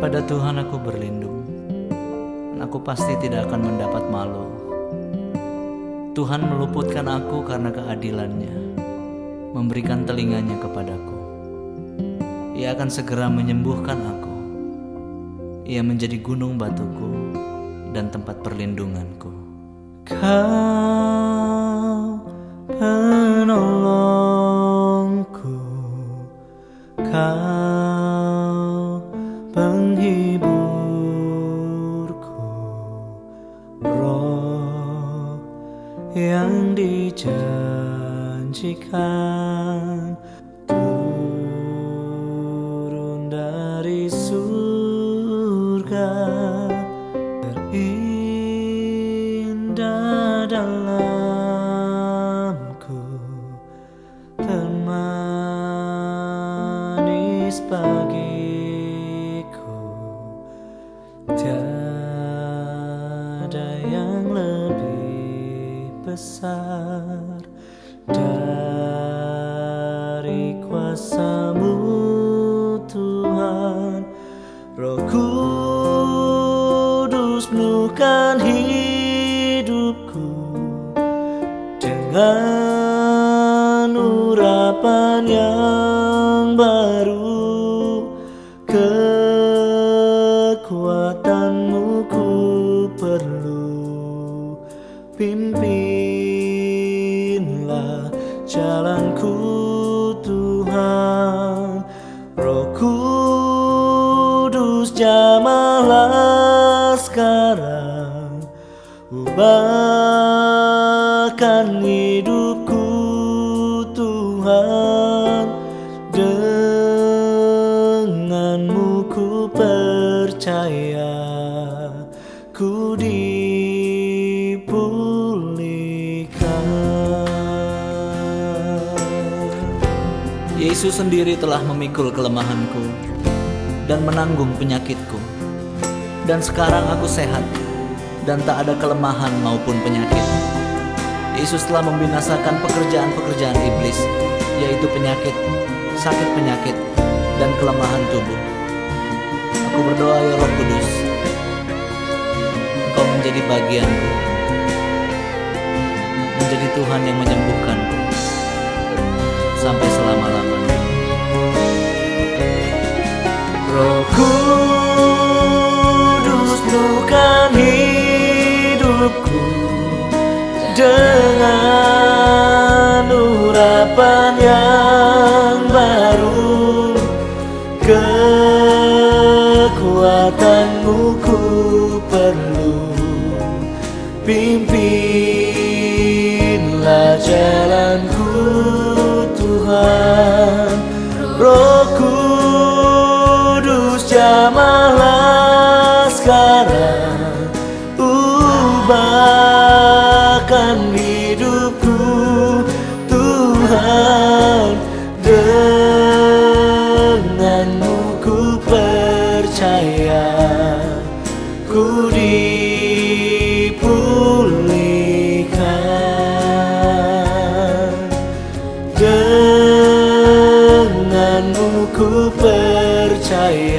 Pada Tuhan aku berlindung, dan aku pasti tidak akan mendapat malu. Tuhan meluputkan aku karena keadilannya, memberikan telinganya kepadaku. Ia akan segera menyembuhkan aku. Ia menjadi gunung batuku dan tempat perlindunganku. Kau penolongku, Kau penghiburku, Roh yang dijanjikan turun dari surga, terindah dalamku, termanis bagiku. Tiada yang lebih besar dari kuasa-Mu, Tuhan. Roh Kudus penuhkan hidupku dengan urapan yang baru. Kekuatan-Mu ku perlu, pimpinlah jalanku, Tuhan. Roh Kudus jamahlah sekarang, ubahkan hidupku, Tuhan. Denganmu ku percaya, ku dipulihkan. Yesus sendiri telah memikul kelemahanku dan menanggung penyakitku. Dan sekarang aku sehat dan tak ada kelemahan maupun penyakit. Yesus telah membinasakan pekerjaan-pekerjaan iblis, yaitu penyakit, sakit penyakit, dan kelemahan tubuh. Aku berdoa, ya Roh Kudus, Engkau menjadi bagianku, menjadi Tuhan yang menyembuhkanku sampai selama-lamanya. Roh Kudus penuhkan hidupku dengan urapan yang baru. Kekuatan-Mu ku perlu, pimpinlah jalanku, Tuhan. Roh Kudus jamahlah sekarang, ubahkan hidupku, Tuhan. Denganmu ku percaya, ku dipulihkan. Denganmu ku percaya,